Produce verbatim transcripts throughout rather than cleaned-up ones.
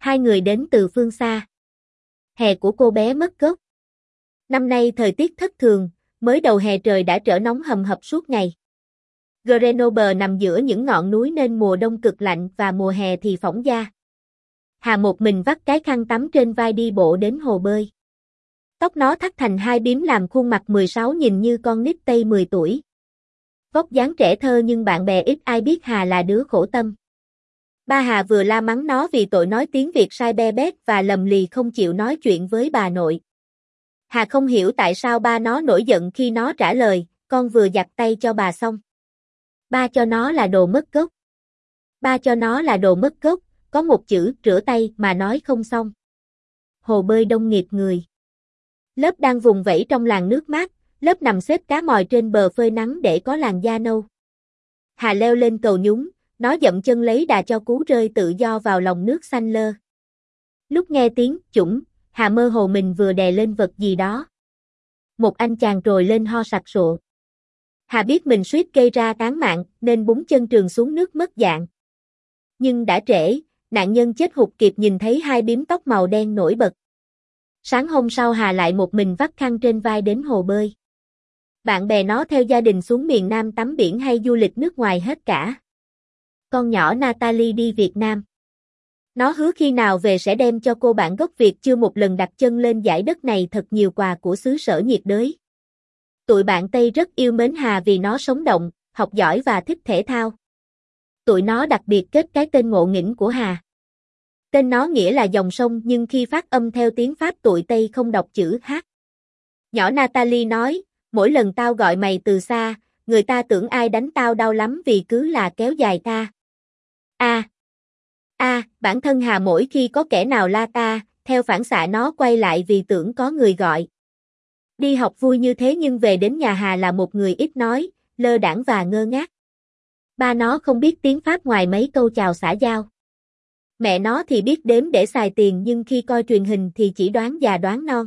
Hai người đến từ phương xa. Hè của cô bé mất gốc. Năm nay thời tiết thất thường, mới đầu hè trời đã trở nóng hầm hập suốt ngày. Grenoble nằm giữa những ngọn núi nên mùa đông cực lạnh và mùa hè thì phỏng da. Hà một mình vắt cái khăn tắm trên vai đi bộ đến hồ bơi. Tóc nó thắt thành hai bím làm khuôn mặt mười sáu nhìn như con nít Tây mười tuổi. Vóc dáng trẻ thơ nhưng bạn bè ít ai biết Hà là đứa khổ tâm. Ba Hà vừa la mắng nó vì tội nói tiếng Việt sai be bét và lầm lì không chịu nói chuyện với bà nội. Hà không hiểu tại sao ba nó nổi giận khi nó trả lời, con vừa giặt tay cho bà xong. Ba cho nó là đồ mất gốc. Ba cho nó là đồ mất gốc, có một chữ rửa tay mà nói không xong. Hồ bơi đông nghịt người. Lớp đang vùng vẫy trong làn nước mát, lớp nằm xếp cá mòi trên bờ phơi nắng để có làn da nâu. Hà leo lên cầu nhúng, nó dậm chân lấy đà cho cú rơi tự do vào lòng nước xanh lơ. Lúc nghe tiếng chủng, Hà mơ hồ mình vừa đè lên vật gì đó. Một anh chàng trồi lên ho sặc sụa. Hà biết mình suýt gây ra án mạng nên búng chân trườn xuống nước mất dạng. Nhưng đã trễ, nạn nhân chết hụt kịp nhìn thấy hai bím tóc màu đen nổi bật. Sáng hôm sau Hà lại một mình vắt khăn trên vai đến hồ bơi. Bạn bè nó theo gia đình xuống miền Nam tắm biển hay du lịch nước ngoài hết cả. Con nhỏ Natalie đi Việt Nam. Nó hứa khi nào về sẽ đem cho cô bạn gốc Việt chưa một lần đặt chân lên dải đất này thật nhiều quà của xứ sở nhiệt đới. Tụi bạn Tây rất yêu mến Hà vì nó sống động, học giỏi và thích thể thao. Tụi nó đặc biệt kết cái tên ngộ nghĩnh của Hà. Tên nó nghĩa là dòng sông nhưng khi phát âm theo tiếng Pháp tụi Tây không đọc chữ H. Nhỏ Natalie nói, mỗi lần tao gọi mày từ xa, người ta tưởng ai đánh tao đau lắm vì cứ là kéo dài ta. A. A, bản thân Hà mỗi khi có kẻ nào la ta, theo phản xạ nó quay lại vì tưởng có người gọi. Đi học vui như thế nhưng về đến nhà Hà là một người ít nói, lơ đãng và ngơ ngác. Ba nó không biết tiếng Pháp ngoài mấy câu chào xã giao. Mẹ nó thì biết đếm để xài tiền nhưng khi coi truyền hình thì chỉ đoán già đoán non.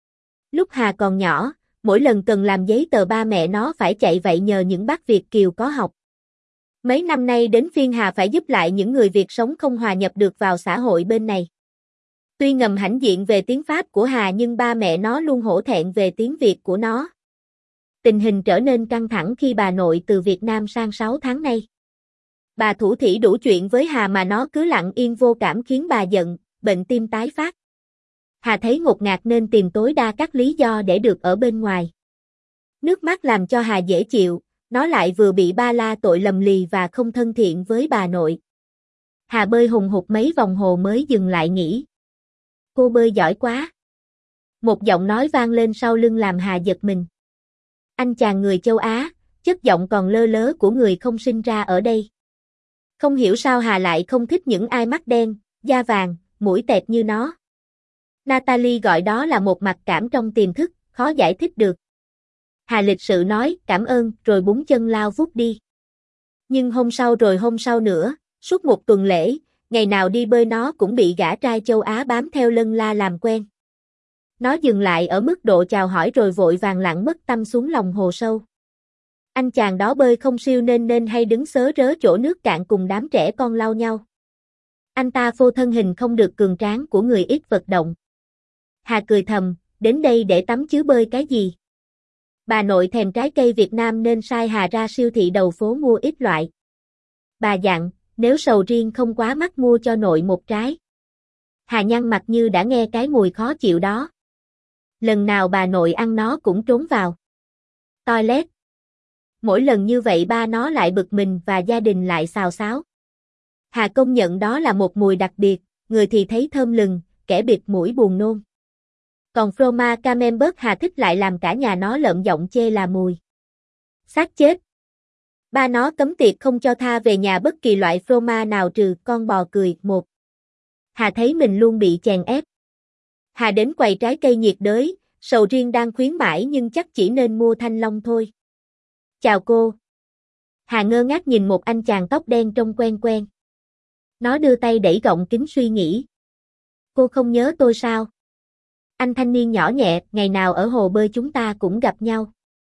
Lúc Hà còn nhỏ, mỗi lần cần làm giấy tờ ba mẹ nó phải chạy vậy nhờ những bác Việt kiều có học. Mấy năm nay đến phiên Hà phải giúp lại những người Việt sống không hòa nhập được vào xã hội bên này. Tuy ngầm hãnh diện về tiếng Pháp của Hà nhưng ba mẹ nó luôn hổ thẹn về tiếng Việt của nó. Tình hình trở nên căng thẳng khi bà nội từ Việt Nam sang sáu tháng nay. Bà thủ thỉ đủ chuyện với Hà mà nó cứ lặng yên vô cảm khiến bà giận, bệnh tim tái phát. Hà thấy ngột ngạt nên tìm tối đa các lý do để được ở bên ngoài. Nước mắt làm cho Hà dễ chịu, nó lại vừa bị ba la tội lầm lì và không thân thiện với bà nội. Hà bơi hùng hục mấy vòng hồ mới dừng lại nghỉ. Cô bơi giỏi quá. Một giọng nói vang lên sau lưng làm Hà giật mình. Anh chàng người châu Á, chất giọng còn lơ lớ của người không sinh ra ở đây. Không hiểu sao Hà lại không thích những ai mắt đen, da vàng, mũi tẹt như nó. Natalie gọi đó là một mặc cảm trong tiềm thức, khó giải thích được. Hà lịch sự nói cảm ơn rồi búng chân lao vút đi. Nhưng hôm sau rồi hôm sau nữa, suốt một tuần lễ, ngày nào đi bơi nó cũng bị gã trai châu Á bám theo lân la làm quen. Nó dừng lại ở mức độ chào hỏi rồi vội vàng lặn mất tâm xuống lòng hồ sâu. Anh chàng đó bơi không siêu nên nên hay đứng sớ rớ chỗ nước cạn cùng đám trẻ con lau nhau. Anh ta phô thân hình không được cường tráng của người ít vận động. Hà cười thầm, đến đây để tắm chứ bơi cái gì. Bà nội thèm trái cây Việt Nam nên sai Hà ra siêu thị đầu phố mua ít loại. Bà dặn, nếu sầu riêng không quá mắc mua cho nội một trái. Hà nhăn mặt như đã nghe cái mùi khó chịu đó. Lần nào bà nội ăn nó cũng trốn vào toilet. Mỗi lần như vậy ba nó lại bực mình và gia đình lại xào xáo. Hà công nhận đó là một mùi đặc biệt, người thì thấy thơm lừng, kẻ bịt mũi buồn nôn. Còn Froma Camembert Hà thích lại làm cả nhà nó lợm giọng chê là mùi xác chết. Ba nó cấm tiệc không cho tha về nhà bất kỳ loại Froma nào trừ con bò cười một. Hà thấy mình luôn bị chèn ép. Hà đến quầy trái cây nhiệt đới, sầu riêng đang khuyến mãi nhưng chắc chỉ nên mua thanh long thôi. Chào cô. Hà ngơ ngác nhìn một anh chàng tóc đen trông quen quen. Nó đưa tay đẩy gọng kính suy nghĩ. Cô không nhớ tôi sao? Anh thanh niên nhỏ nhẹ, ngày nào ở hồ bơi chúng ta cũng gặp nhau.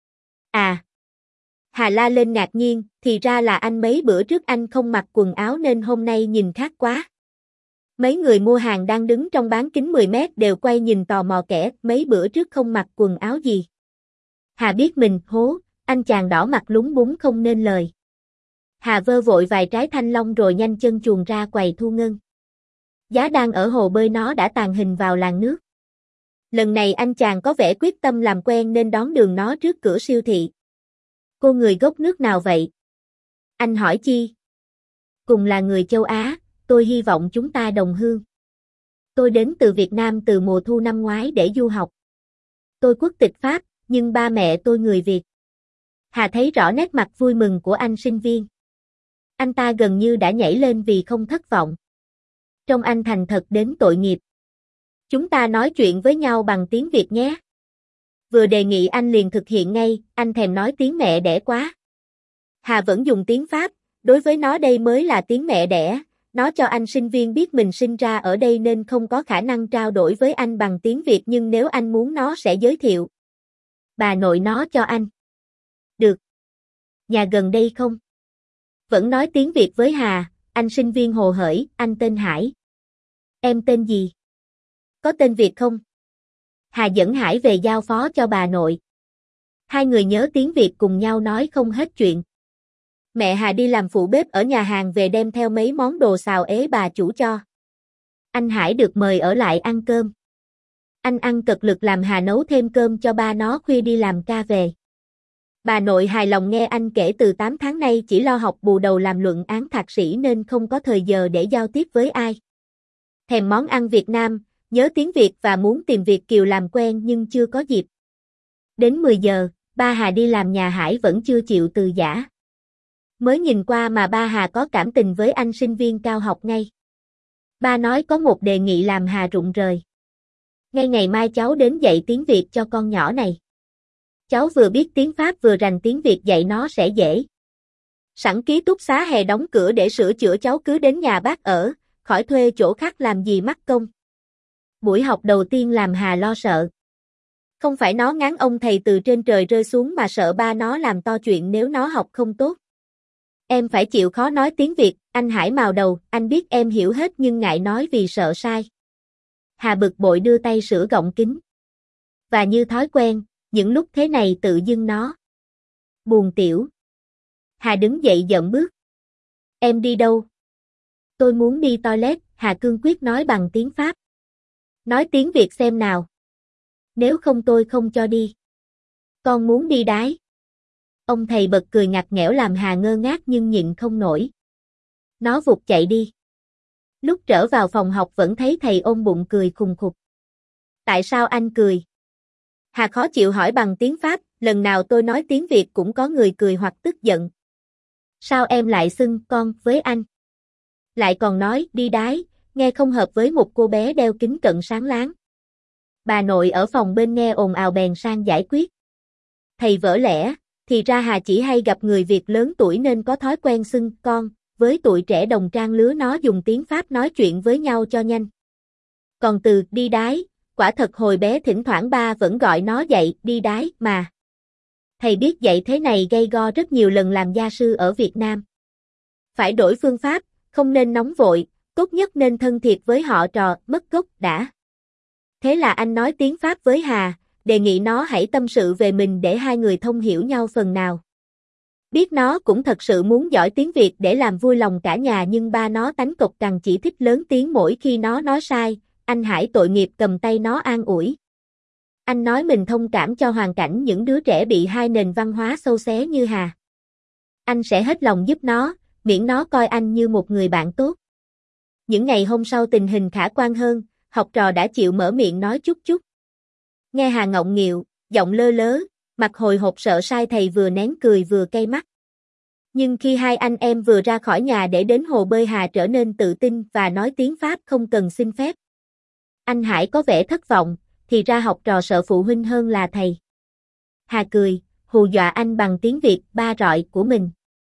À. Hà la lên ngạc nhiên, thì ra là anh mấy bữa trước anh không mặc quần áo nên hôm nay nhìn khác quá. Mấy người mua hàng đang đứng trong bán kính mười mét đều quay nhìn tò mò kẻ mấy bữa trước không mặc quần áo gì. Hà biết mình hố, anh chàng đỏ mặt lúng búng không nên lời. Hà vơ vội vài trái thanh long rồi nhanh chân chuồn ra quầy thu ngân. Giá đang ở hồ bơi nó đã tàng hình vào làn nước. Lần này anh chàng có vẻ quyết tâm làm quen nên đón đường nó trước cửa siêu thị. Cô người gốc nước nào vậy? Anh hỏi chi? Cùng là người châu Á, tôi hy vọng chúng ta đồng hương. Tôi đến từ Việt Nam từ mùa thu năm ngoái để du học. Tôi quốc tịch Pháp, nhưng ba mẹ tôi người Việt. Hà thấy rõ nét mặt vui mừng của anh sinh viên. Anh ta gần như đã nhảy lên vì không thất vọng. Trông anh thành thật đến tội nghiệp. Chúng ta nói chuyện với nhau bằng tiếng Việt nhé. Vừa đề nghị anh liền thực hiện ngay, anh thèm nói tiếng mẹ đẻ quá. Hà vẫn dùng tiếng Pháp, đối với nó đây mới là tiếng mẹ đẻ. Nó cho anh sinh viên biết mình sinh ra ở đây nên không có khả năng trao đổi với anh bằng tiếng Việt, nhưng nếu anh muốn nó sẽ giới thiệu bà nội nó cho anh. Được. Nhà gần đây không? Vẫn nói tiếng Việt với Hà, anh sinh viên hồ hởi, anh tên Hải. Em tên gì? Có tên Việt không? Hà dẫn Hải về giao phó cho bà nội. Hai người nhớ tiếng Việt cùng nhau nói không hết chuyện. Mẹ Hà đi làm phụ bếp ở nhà hàng về đem theo mấy món đồ xào ế bà chủ cho. Anh Hải được mời ở lại ăn cơm. Anh ăn cật lực làm Hà nấu thêm cơm cho ba nó khuya đi làm ca về. Bà nội hài lòng nghe anh kể từ tám tháng nay chỉ lo học bù đầu làm luận án thạc sĩ nên không có thời giờ để giao tiếp với ai. Thèm món ăn Việt Nam, nhớ tiếng Việt và muốn tìm Việt kiều làm quen nhưng chưa có dịp. Đến mười giờ, ba Hà đi làm nhà Hải vẫn chưa chịu từ giã. Mới nhìn qua mà ba Hà có cảm tình với anh sinh viên cao học ngay. Ba nói có một đề nghị làm Hà rụng rời. Ngay ngày mai cháu đến dạy tiếng Việt cho con nhỏ này. Cháu vừa biết tiếng Pháp vừa rành tiếng Việt dạy nó sẽ dễ. Sẵn ký túc xá hè đóng cửa để sửa chữa cháu cứ đến nhà bác ở, khỏi thuê chỗ khác làm gì mắc công. Buổi học đầu tiên làm Hà lo sợ. Không phải nó ngán ông thầy từ trên trời rơi xuống mà sợ ba nó làm to chuyện nếu nó học không tốt. Em phải chịu khó nói tiếng Việt, anh Hải mào đầu, anh biết em hiểu hết nhưng ngại nói vì sợ sai. Hà bực bội đưa tay sửa gọng kính. Và như thói quen, những lúc thế này tự dưng nó buồn tiểu. Hà đứng dậy dậm bước. Em đi đâu? Tôi muốn đi toilet, Hà cương quyết nói bằng tiếng Pháp. Nói tiếng Việt xem nào. Nếu không tôi không cho đi. Con muốn đi đái. Ông thầy bật cười ngặt nghẽo làm Hà ngơ ngác nhưng nhịn không nổi. Nó vụt chạy đi. Lúc trở vào phòng học vẫn thấy thầy ôm bụng cười khùng khục. Tại sao anh cười? Hà khó chịu hỏi bằng tiếng Pháp, lần nào tôi nói tiếng Việt cũng có người cười hoặc tức giận. Sao em lại xưng con với anh? Lại còn nói đi đái, nghe không hợp với một cô bé đeo kính cận sáng láng. Bà nội ở phòng bên nghe ồn ào bèn sang giải quyết. Thầy vỡ lẽ, thì ra Hà chỉ hay gặp người Việt lớn tuổi nên có thói quen xưng con, với tụi trẻ đồng trang lứa nó dùng tiếng Pháp nói chuyện với nhau cho nhanh. Còn từ đi đái, quả thật hồi bé thỉnh thoảng ba vẫn gọi nó dậy đi đái mà. Thầy biết dạy thế này gây go rất nhiều lần làm gia sư ở Việt Nam. Phải đổi phương pháp, không nên nóng vội, tốt nhất nên thân thiệt với họ trò, mất gốc đã. Thế là anh nói tiếng Pháp với Hà, đề nghị nó hãy tâm sự về mình để hai người thông hiểu nhau phần nào. Biết nó cũng thật sự muốn giỏi tiếng Việt để làm vui lòng cả nhà nhưng ba nó tánh cộc cằn chỉ thích lớn tiếng mỗi khi nó nói sai, anh Hải tội nghiệp cầm tay nó an ủi. Anh nói mình thông cảm cho hoàn cảnh những đứa trẻ bị hai nền văn hóa xâu xé như Hà. Anh sẽ hết lòng giúp nó, miễn nó coi anh như một người bạn tốt. Những ngày hôm sau tình hình khả quan hơn, học trò đã chịu mở miệng nói chút chút. Nghe Hà ngọng nghịu, giọng lơ lớ, mặt hồi hộp sợ sai thầy vừa nén cười vừa cay mắt. Nhưng khi hai anh em vừa ra khỏi nhà để đến hồ bơi Hà trở nên tự tin và nói tiếng Pháp không cần xin phép. Anh Hải có vẻ thất vọng, thì ra học trò sợ phụ huynh hơn là thầy. Hà cười, hù dọa anh bằng tiếng Việt ba rọi của mình.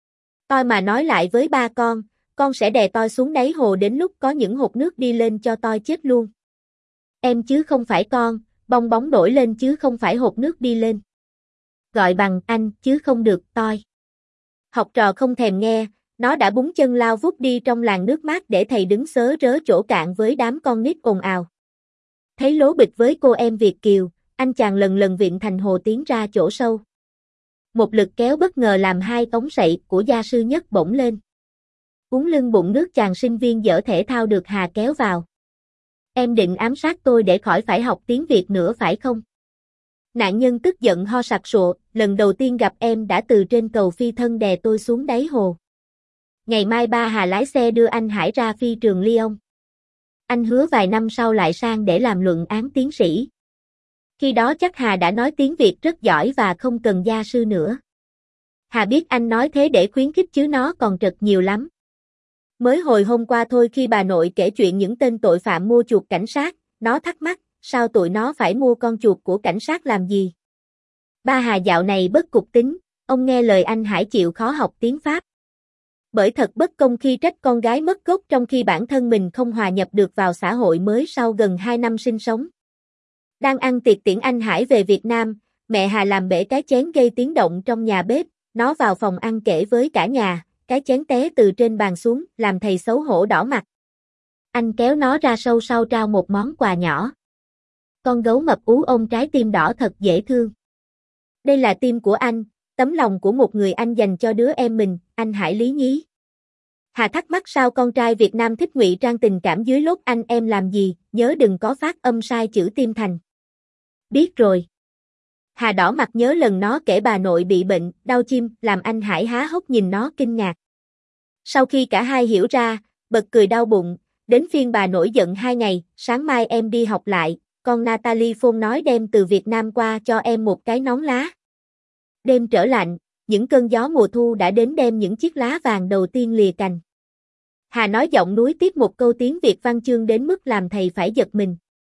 Tôi mà nói lại với ba con, con sẽ đè tôi xuống đáy hồ đến lúc có những hột nước đi lên cho tôi chết luôn. Em chứ không phải con, bong bóng nổi lên chứ không phải hột nước đi lên. Gọi bằng anh chứ không được tôi. Học trò không thèm nghe, Nó đã búng chân lao vút đi trong làn nước mát để thầy đứng sớ rớ chỗ cạn với đám con nít ồn ào. Thấy lố bịch với cô em Việt kiều, anh chàng lần lần viện thành hồ tiến ra chỗ sâu. Một lực kéo bất ngờ làm hai ống sậy của gia sư nhất bổng lên. Uống lưng bụng nước chàng sinh viên dở thể thao được Hà kéo vào. Em định ám sát tôi để khỏi phải học tiếng Việt nữa phải không? Nạn nhân tức giận ho sặc sụa, lần đầu tiên gặp em đã từ trên cầu phi thân đè tôi xuống đáy hồ. Ngày mai ba Hà lái xe đưa anh Hải ra phi trường Lyon. Anh hứa vài năm sau lại sang để làm luận án tiến sĩ. Khi đó chắc Hà đã nói tiếng Việt rất giỏi và không cần gia sư nữa. Hà biết anh nói thế để khuyến khích chứ nó còn trật nhiều lắm. Mới hồi hôm qua thôi khi bà nội kể chuyện những tên tội phạm mua chuột cảnh sát, nó thắc mắc, sao tụi nó phải mua con chuột của cảnh sát làm gì? Ba Hà dạo này bất cục tính, ông nghe lời anh Hải chịu khó học tiếng Pháp. Bởi thật bất công khi trách con gái mất gốc trong khi bản thân mình không hòa nhập được vào xã hội mới sau gần hai năm sinh sống. Đang ăn tiệc tiễn anh Hải về Việt Nam, mẹ Hà làm bể cái chén gây tiếng động trong nhà bếp, nó vào phòng ăn kể với cả nhà, cái chén té từ trên bàn xuống, làm thầy xấu hổ đỏ mặt. Anh kéo nó ra sâu sau trao một món quà nhỏ. Con gấu mập ú ôm trái tim đỏ thật dễ thương. Đây là tim của anh, tấm lòng của một người anh dành cho đứa em mình, anh Hải lý nhí. Hà thắc mắc sao con trai Việt Nam thích ngụy trang tình cảm dưới lốt anh em làm gì, nhớ đừng có phát âm sai chữ tim thành. Biết rồi. Hà đỏ mặt nhớ lần nó kể bà nội bị bệnh, đau chim, làm anh Hải há hốc nhìn nó kinh ngạc. Sau khi cả hai hiểu ra, bật cười đau bụng, đến phiên bà nổi giận hai ngày, sáng mai em đi học lại, con Natalie phone nói đem từ Việt Nam qua cho em một cái nón lá. Đêm trở lạnh, những cơn gió mùa thu đã đến đem những chiếc lá vàng đầu tiên lìa cành. Hà nói giọng núi tiếp một câu tiếng Việt văn chương đến mức làm thầy phải giật mình.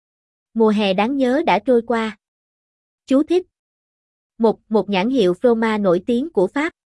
Mùa hè đáng nhớ đã trôi qua. Chú thích. Một, một nhãn hiệu Froma nổi tiếng của Pháp.